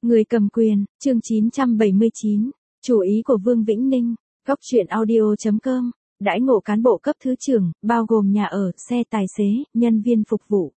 Người cầm quyền, chương 979, chủ ý của Vương Vĩnh Ninh, góc truyện audio.com, đãi ngộ cán bộ cấp thứ trưởng, bao gồm nhà ở, xe tài xế, nhân viên phục vụ.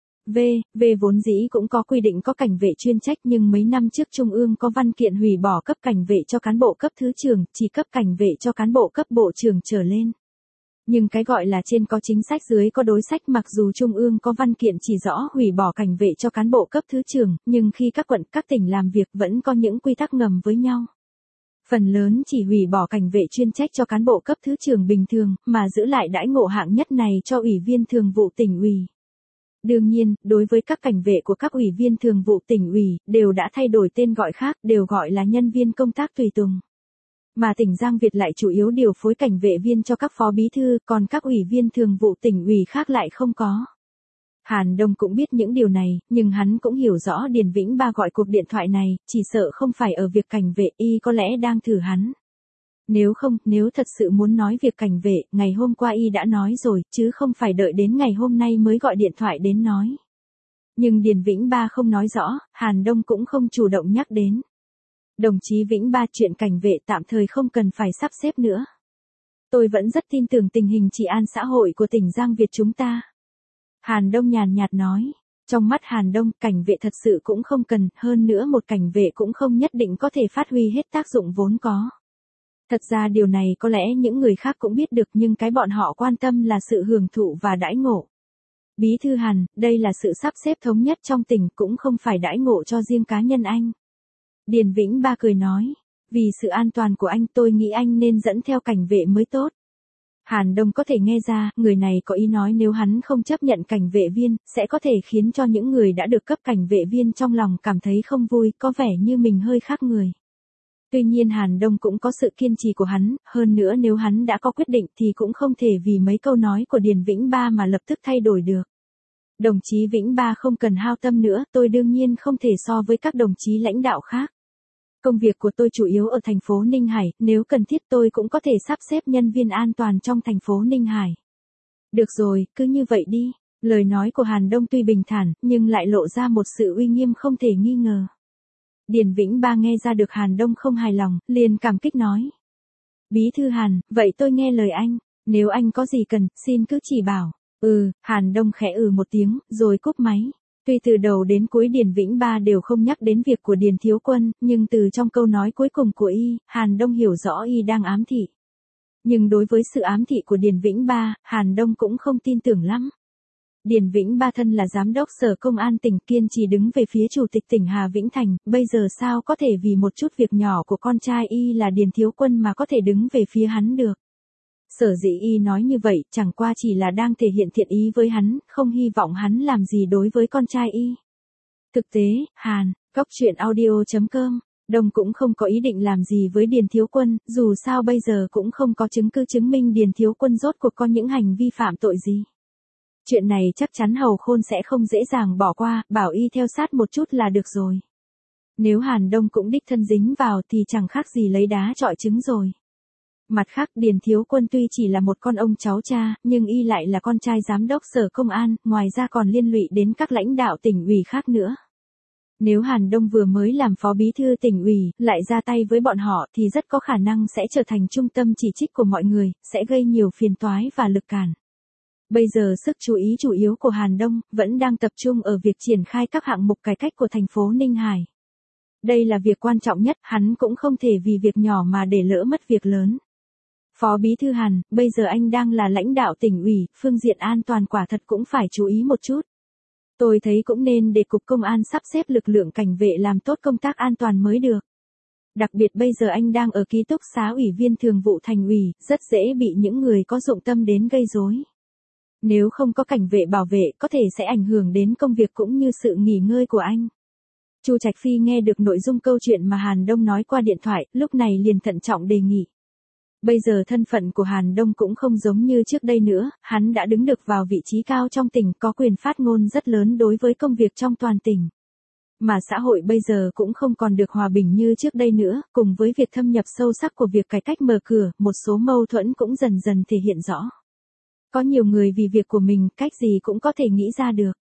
V vốn dĩ cũng có quy định có cảnh vệ chuyên trách nhưng mấy năm trước Trung ương có văn kiện hủy bỏ cấp cảnh vệ cho cán bộ cấp thứ trưởng, chỉ cấp cảnh vệ cho cán bộ cấp bộ trưởng trở lên. Nhưng cái gọi là trên có chính sách dưới có đối sách, mặc dù Trung ương có văn kiện chỉ rõ hủy bỏ cảnh vệ cho cán bộ cấp thứ trưởng, nhưng khi các quận, các tỉnh làm việc vẫn có những quy tắc ngầm với nhau. Phần lớn chỉ hủy bỏ cảnh vệ chuyên trách cho cán bộ cấp thứ trưởng bình thường, mà giữ lại đãi ngộ hạng nhất này cho ủy viên thường vụ tỉnh ủy. Đương nhiên, đối với các cảnh vệ của các ủy viên thường vụ tỉnh ủy, đều đã thay đổi tên gọi khác, đều gọi là nhân viên công tác tùy tùng. Mà tỉnh Giang Việt lại chủ yếu điều phối cảnh vệ viên cho các phó bí thư, còn các ủy viên thường vụ tỉnh ủy khác lại không có. Hàn Đông cũng biết những điều này, nhưng hắn cũng hiểu rõ Điền Vĩnh Ba gọi cuộc điện thoại này, chỉ sợ không phải ở việc cảnh vệ, y có lẽ đang thử hắn. Nếu thật sự muốn nói việc cảnh vệ, ngày hôm qua y đã nói rồi, chứ không phải đợi đến ngày hôm nay mới gọi điện thoại đến nói. Nhưng Điền Vĩnh Ba không nói rõ, Hàn Đông cũng không chủ động nhắc đến. Đồng chí Vĩnh Ba, chuyện cảnh vệ tạm thời không cần phải sắp xếp nữa. Tôi vẫn rất tin tưởng tình hình trị an xã hội của tỉnh Giang Việt chúng ta. Hàn Đông nhàn nhạt nói. Trong mắt Hàn Đông, cảnh vệ thật sự cũng không cần, hơn nữa một cảnh vệ cũng không nhất định có thể phát huy hết tác dụng vốn có. Thật ra điều này có lẽ những người khác cũng biết được, nhưng cái bọn họ quan tâm là sự hưởng thụ và đãi ngộ. Bí thư Hàn, đây là sự sắp xếp thống nhất trong tỉnh, cũng không phải đãi ngộ cho riêng cá nhân anh. Điền Vĩnh Ba cười nói, vì sự an toàn của anh tôi nghĩ anh nên dẫn theo cảnh vệ mới tốt. Hàn Đông có thể nghe ra, người này có ý nói nếu hắn không chấp nhận cảnh vệ viên, sẽ có thể khiến cho những người đã được cấp cảnh vệ viên trong lòng cảm thấy không vui, có vẻ như mình hơi khác người. Tuy nhiên Hàn Đông cũng có sự kiên trì của hắn, hơn nữa nếu hắn đã có quyết định thì cũng không thể vì mấy câu nói của Điền Vĩnh Ba mà lập tức thay đổi được. Đồng chí Vĩnh Ba không cần hao tâm nữa, tôi đương nhiên không thể so với các đồng chí lãnh đạo khác. Công việc của tôi chủ yếu ở thành phố Ninh Hải, nếu cần thiết tôi cũng có thể sắp xếp nhân viên an toàn trong thành phố Ninh Hải. Được rồi, cứ như vậy đi. Lời nói của Hàn Đông tuy bình thản, nhưng lại lộ ra một sự uy nghiêm không thể nghi ngờ. Điền Vĩnh Ba nghe ra được Hàn Đông không hài lòng, liền cảm kích nói. Bí thư Hàn, vậy tôi nghe lời anh, nếu anh có gì cần, xin cứ chỉ bảo. Hàn Đông khẽ một tiếng, rồi cúp máy. Tuy từ đầu đến cuối Điền Vĩnh Ba đều không nhắc đến việc của Điền Thiếu Quân, nhưng từ trong câu nói cuối cùng của y, Hàn Đông hiểu rõ y đang ám thị. Nhưng đối với sự ám thị của Điền Vĩnh Ba, Hàn Đông cũng không tin tưởng lắm. Điền Vĩnh Ba thân là giám đốc sở công an tỉnh, kiên trì đứng về phía chủ tịch tỉnh Hà Vĩnh Thành, bây giờ sao có thể vì một chút việc nhỏ của con trai y là Điền Thiếu Quân mà có thể đứng về phía hắn được. Sở dĩ y nói như vậy, chẳng qua chỉ là đang thể hiện thiện ý với hắn, không hy vọng hắn làm gì đối với con trai y. Thực tế, Hàn, góc truyện audio.com, Đông cũng không có ý định làm gì với Điền Thiếu Quân, dù sao bây giờ cũng không có chứng cứ chứng minh Điền Thiếu Quân rốt cuộc có những hành vi phạm tội gì. Chuyện này chắc chắn Hầu Khôn sẽ không dễ dàng bỏ qua, bảo y theo sát một chút là được rồi. Nếu Hàn Đông cũng đích thân dính vào thì chẳng khác gì lấy đá chọi trứng rồi. Mặt khác, Điền Thiếu Quân tuy chỉ là một con ông cháu cha, nhưng y lại là con trai giám đốc sở công an, ngoài ra còn liên lụy đến các lãnh đạo tỉnh ủy khác nữa. Nếu Hàn Đông vừa mới làm phó bí thư tỉnh ủy, lại ra tay với bọn họ thì rất có khả năng sẽ trở thành trung tâm chỉ trích của mọi người, sẽ gây nhiều phiền toái và lực cản. Bây giờ sức chú ý chủ yếu của Hàn Đông vẫn đang tập trung ở việc triển khai các hạng mục cải cách của thành phố Ninh Hải. Đây là việc quan trọng nhất, hắn cũng không thể vì việc nhỏ mà để lỡ mất việc lớn. Phó bí thư Hàn, bây giờ anh đang là lãnh đạo tỉnh ủy, phương diện an toàn quả thật cũng phải chú ý một chút. Tôi thấy cũng nên để cục công an sắp xếp lực lượng cảnh vệ làm tốt công tác an toàn mới được. Đặc biệt bây giờ anh đang ở ký túc xá ủy viên thường vụ thành ủy, rất dễ bị những người có dụng tâm đến gây rối. Nếu không có cảnh vệ bảo vệ, có thể sẽ ảnh hưởng đến công việc cũng như sự nghỉ ngơi của anh. Chu Trạch Phi nghe được nội dung câu chuyện mà Hàn Đông nói qua điện thoại, lúc này liền thận trọng đề nghị. Bây giờ thân phận của Hàn Đông cũng không giống như trước đây nữa, hắn đã đứng được vào vị trí cao trong tỉnh, có quyền phát ngôn rất lớn đối với công việc trong toàn tỉnh. Mà xã hội bây giờ cũng không còn được hòa bình như trước đây nữa, cùng với việc thâm nhập sâu sắc của việc cải cách mở cửa, một số mâu thuẫn cũng dần dần thể hiện rõ. Có nhiều người vì việc của mình, cách gì cũng có thể nghĩ ra được.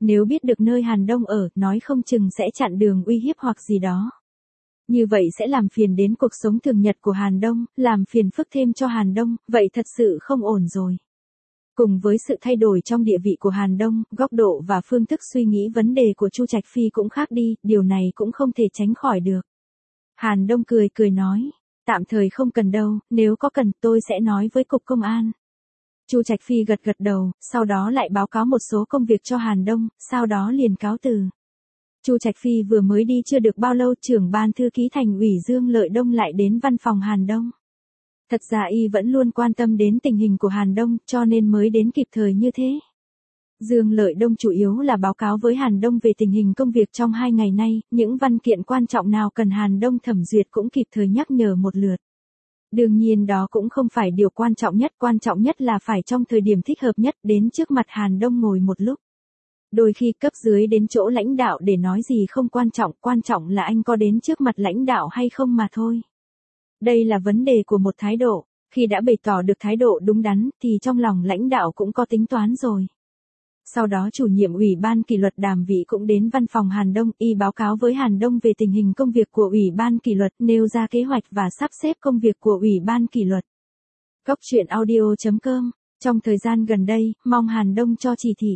Nếu biết được nơi Hàn Đông ở, nói không chừng sẽ chặn đường uy hiếp hoặc gì đó. Như vậy sẽ làm phiền đến cuộc sống thường nhật của Hàn Đông, làm phiền phức thêm cho Hàn Đông, vậy thật sự không ổn rồi. Cùng với sự thay đổi trong địa vị của Hàn Đông, góc độ và phương thức suy nghĩ vấn đề của Chu Trạch Phi cũng khác đi, điều này cũng không thể tránh khỏi được. Hàn Đông cười cười nói, tạm thời không cần đâu, nếu có cần tôi sẽ nói với cục công an. Chu Trạch Phi gật gật đầu, sau đó lại báo cáo một số công việc cho Hàn Đông, sau đó liền cáo từ. Chu Trạch Phi vừa mới đi chưa được bao lâu, trưởng ban thư ký Thành ủy Dương Lợi Đông lại đến văn phòng Hàn Đông. Thật ra y vẫn luôn quan tâm đến tình hình của Hàn Đông, cho nên mới đến kịp thời như thế. Dương Lợi Đông chủ yếu là báo cáo với Hàn Đông về tình hình công việc trong 2 ngày nay, những văn kiện quan trọng nào cần Hàn Đông thẩm duyệt cũng kịp thời nhắc nhở một lượt. Đương nhiên đó cũng không phải điều quan trọng nhất là phải trong thời điểm thích hợp nhất đến trước mặt Hàn Đông ngồi một lúc. Đôi khi cấp dưới đến chỗ lãnh đạo để nói gì không quan trọng là anh có đến trước mặt lãnh đạo hay không mà thôi. Đây là vấn đề của một thái độ, khi đã bày tỏ được thái độ đúng đắn thì trong lòng lãnh đạo cũng có tính toán rồi. Sau đó chủ nhiệm Ủy ban kỷ luật Đàm Vĩ cũng đến văn phòng Hàn Đông, y báo cáo với Hàn Đông về tình hình công việc của Ủy ban kỷ luật, nêu ra kế hoạch và sắp xếp công việc của Ủy ban kỷ luật. Góc truyện audio.com, trong thời gian gần đây, mong Hàn Đông cho chỉ thị.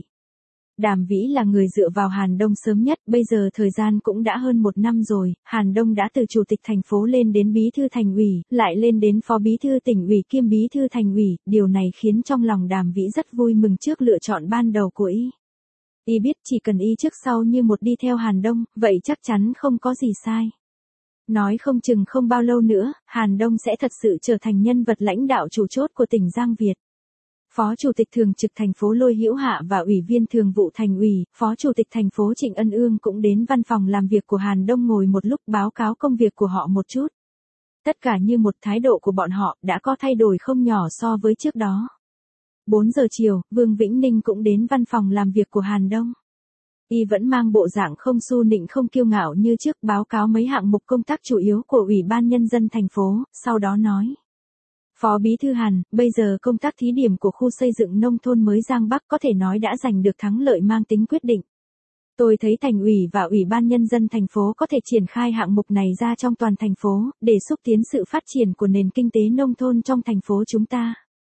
Đàm Vĩ là người dựa vào Hàn Đông sớm nhất, bây giờ thời gian cũng đã hơn 1 năm rồi, Hàn Đông đã từ chủ tịch thành phố lên đến bí thư thành ủy, lại lên đến phó bí thư tỉnh ủy kiêm bí thư thành ủy, điều này khiến trong lòng Đàm Vĩ rất vui mừng trước lựa chọn ban đầu của y. Y biết chỉ cần y trước sau như một đi theo Hàn Đông, vậy chắc chắn không có gì sai. Nói không chừng không bao lâu nữa, Hàn Đông sẽ thật sự trở thành nhân vật lãnh đạo chủ chốt của tỉnh Giang Việt. Phó Chủ tịch Thường trực thành phố Lôi Hữu Hạ và Ủy viên Thường vụ Thành ủy, Phó Chủ tịch thành phố Trịnh Ân Ương cũng đến văn phòng làm việc của Hàn Đông ngồi một lúc báo cáo công việc của họ một chút. Tất cả như một thái độ của bọn họ đã có thay đổi không nhỏ so với trước đó. 4 giờ chiều, Vương Vĩnh Ninh cũng đến văn phòng làm việc của Hàn Đông. Y vẫn mang bộ dạng không su nịnh không kiêu ngạo như trước, báo cáo mấy hạng mục công tác chủ yếu của Ủy ban Nhân dân thành phố, sau đó nói. Phó Bí thư Hàn, bây giờ công tác thí điểm của khu xây dựng nông thôn mới Giang Bắc có thể nói đã giành được thắng lợi mang tính quyết định. Tôi thấy Thành ủy và Ủy ban Nhân dân thành phố có thể triển khai hạng mục này ra trong toàn thành phố, để xúc tiến sự phát triển của nền kinh tế nông thôn trong thành phố chúng ta.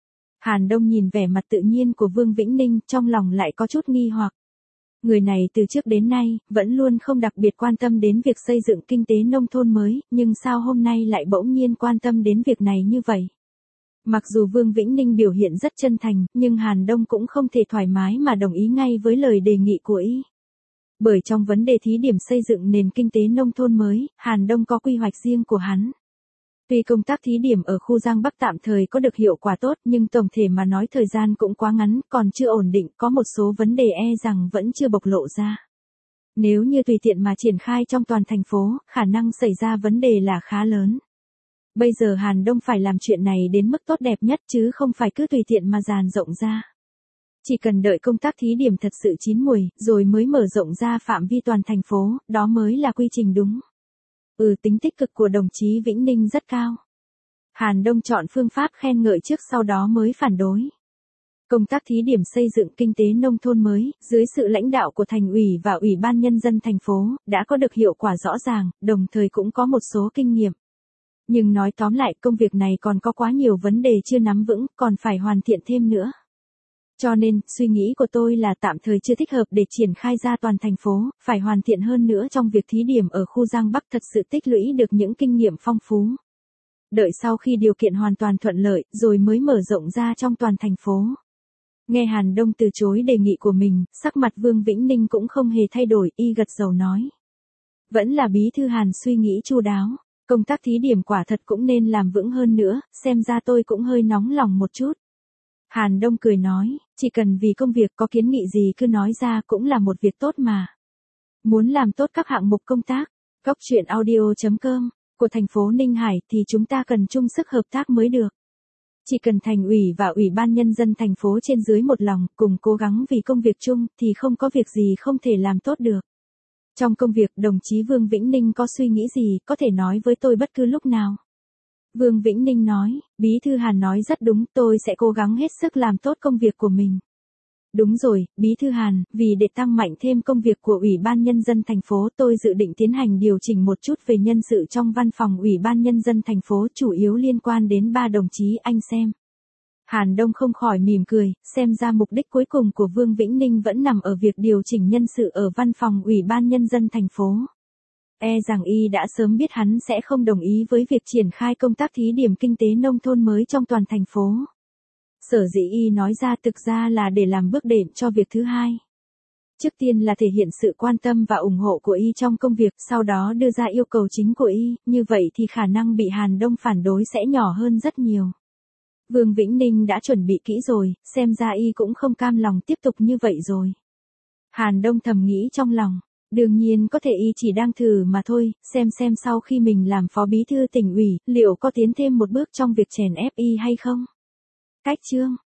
Hàn Đông nhìn vẻ mặt tự nhiên của Vương Vĩnh Ninh, trong lòng lại có chút nghi hoặc. Người này từ trước đến nay, vẫn luôn không đặc biệt quan tâm đến việc xây dựng kinh tế nông thôn mới, nhưng sao hôm nay lại bỗng nhiên quan tâm đến việc này như vậy? Mặc dù Vương Vĩnh Ninh biểu hiện rất chân thành, nhưng Hàn Đông cũng không thể thoải mái mà đồng ý ngay với lời đề nghị của y. Bởi trong vấn đề thí điểm xây dựng nền kinh tế nông thôn mới, Hàn Đông có quy hoạch riêng của hắn. Tuy công tác thí điểm ở khu Giang Bắc tạm thời có được hiệu quả tốt, nhưng tổng thể mà nói thời gian cũng quá ngắn, còn chưa ổn định, có một số vấn đề rằng vẫn chưa bộc lộ ra. Nếu như tùy tiện mà triển khai trong toàn thành phố, khả năng xảy ra vấn đề là khá lớn. Bây giờ Hàn Đông phải làm chuyện này đến mức tốt đẹp nhất chứ không phải cứ tùy tiện mà dàn rộng ra. Chỉ cần đợi công tác thí điểm thật sự chín mùi, rồi mới mở rộng ra phạm vi toàn thành phố, đó mới là quy trình đúng. Tính tích cực của đồng chí Vĩnh Ninh rất cao. Hàn Đông chọn phương pháp khen ngợi trước sau đó mới phản đối. Công tác thí điểm xây dựng kinh tế nông thôn mới, dưới sự lãnh đạo của Thành ủy và Ủy ban Nhân dân thành phố, đã có được hiệu quả rõ ràng, đồng thời cũng có một số kinh nghiệm. Nhưng nói tóm lại công việc này còn có quá nhiều vấn đề chưa nắm vững, còn phải hoàn thiện thêm nữa. Cho nên, suy nghĩ của tôi là tạm thời chưa thích hợp để triển khai ra toàn thành phố, phải hoàn thiện hơn nữa trong việc thí điểm ở khu Giang Bắc thật sự tích lũy được những kinh nghiệm phong phú. Đợi sau khi điều kiện hoàn toàn thuận lợi, rồi mới mở rộng ra trong toàn thành phố. Nghe Hàn Đông từ chối đề nghị của mình, sắc mặt Vương Vĩnh Ninh cũng không hề thay đổi, y gật đầu nói. Vẫn là bí thư Hàn suy nghĩ chu đáo. Công tác thí điểm quả thật cũng nên làm vững hơn nữa, xem ra tôi cũng hơi nóng lòng một chút. Hàn Đông cười nói, chỉ cần vì công việc có kiến nghị gì cứ nói ra cũng là một việc tốt mà. Muốn làm tốt các hạng mục công tác, góc truyện audio.com, của thành phố Ninh Hải thì chúng ta cần chung sức hợp tác mới được. Chỉ cần Thành ủy và Ủy ban Nhân dân thành phố trên dưới một lòng, cùng cố gắng vì công việc chung thì không có việc gì không thể làm tốt được. Trong công việc đồng chí Vương Vĩnh Ninh có suy nghĩ gì có thể nói với tôi bất cứ lúc nào. Vương Vĩnh Ninh nói, Bí thư Hàn nói rất đúng, tôi sẽ cố gắng hết sức làm tốt công việc của mình. Đúng rồi, Bí thư Hàn, vì để tăng mạnh thêm công việc của Ủy ban Nhân dân thành phố, tôi dự định tiến hành điều chỉnh một chút về nhân sự trong văn phòng Ủy ban Nhân dân thành phố, chủ yếu liên quan đến 3 đồng chí anh xem. Hàn Đông không khỏi mỉm cười, xem ra mục đích cuối cùng của Vương Vĩnh Ninh vẫn nằm ở việc điều chỉnh nhân sự ở văn phòng Ủy ban Nhân dân thành phố. E rằng y đã sớm biết hắn sẽ không đồng ý với việc triển khai công tác thí điểm kinh tế nông thôn mới trong toàn thành phố. Sở dĩ y nói ra thực ra là để làm bước đệm cho việc thứ hai. Trước tiên là thể hiện sự quan tâm và ủng hộ của y trong công việc, sau đó đưa ra yêu cầu chính của y, như vậy thì khả năng bị Hàn Đông phản đối sẽ nhỏ hơn rất nhiều. Vương Vĩnh Ninh đã chuẩn bị kỹ rồi, xem ra y cũng không cam lòng tiếp tục như vậy rồi. Hàn Đông thầm nghĩ trong lòng, đương nhiên có thể y chỉ đang thử mà thôi, xem sau khi mình làm phó bí thư tỉnh ủy, liệu có tiến thêm một bước trong việc chèn ép y hay không. Cách chương